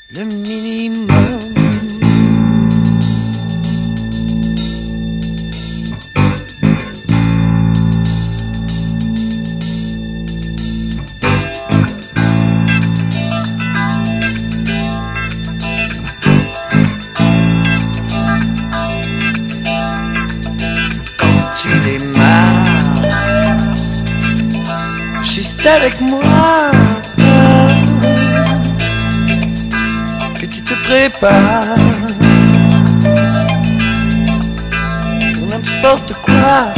le minimum. Quand tu démarres, juste avec moi, que tu te prépares pour n'importe quoi.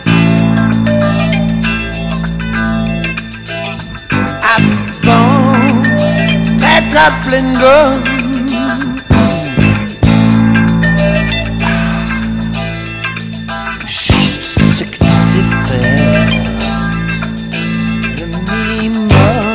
Avant d'être à pleine gomme, juste ce que tu sais faire, le minimum.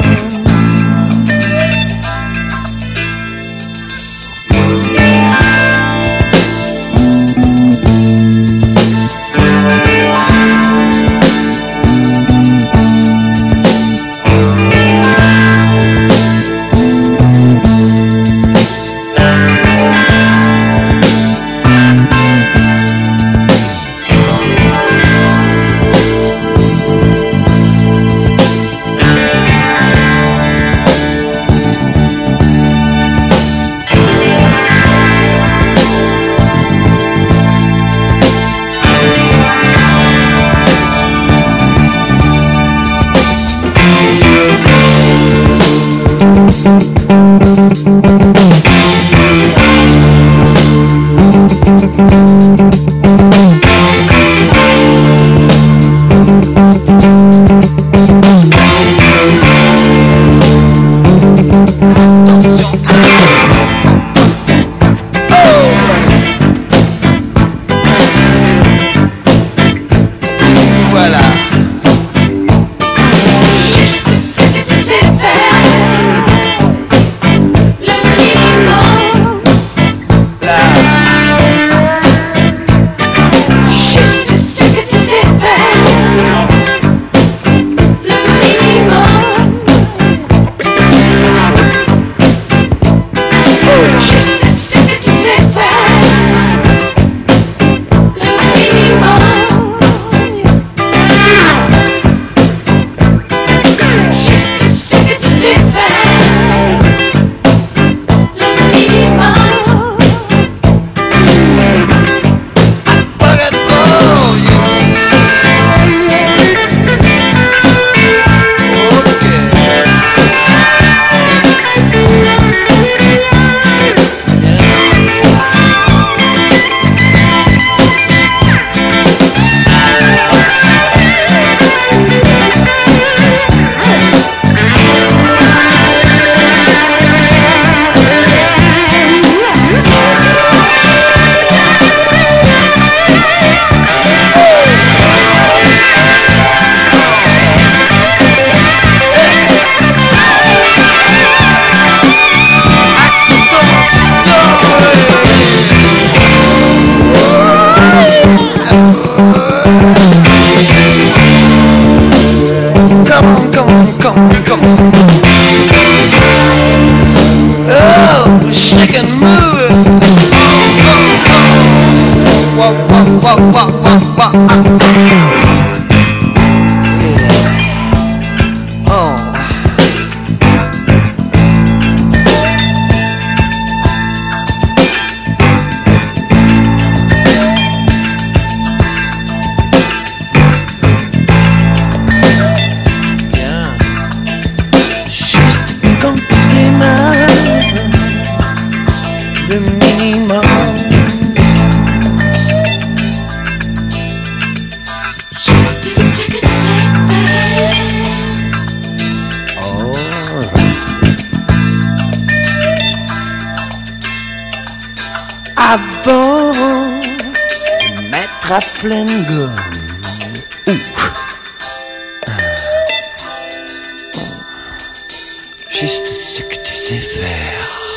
Voilà. Juste ce que tu sais faire, le minimum. Là. Juste ce que tu sais faire, le minimum. Juste ce que tu sais faire, le minimum. Juste ce que tu sais faire, le minimum. Forget all you. Come on, come on, come on, come on. Oh, shake and move it. Wah, wah, wah, wah, wah, wah. Yeah. Oh. Bien. Juste quand tu démarres, le minimum. Juste ce que tu sais faire. Oh. Avant de mettre à pleine gomme. Juste ce que tu sais faire.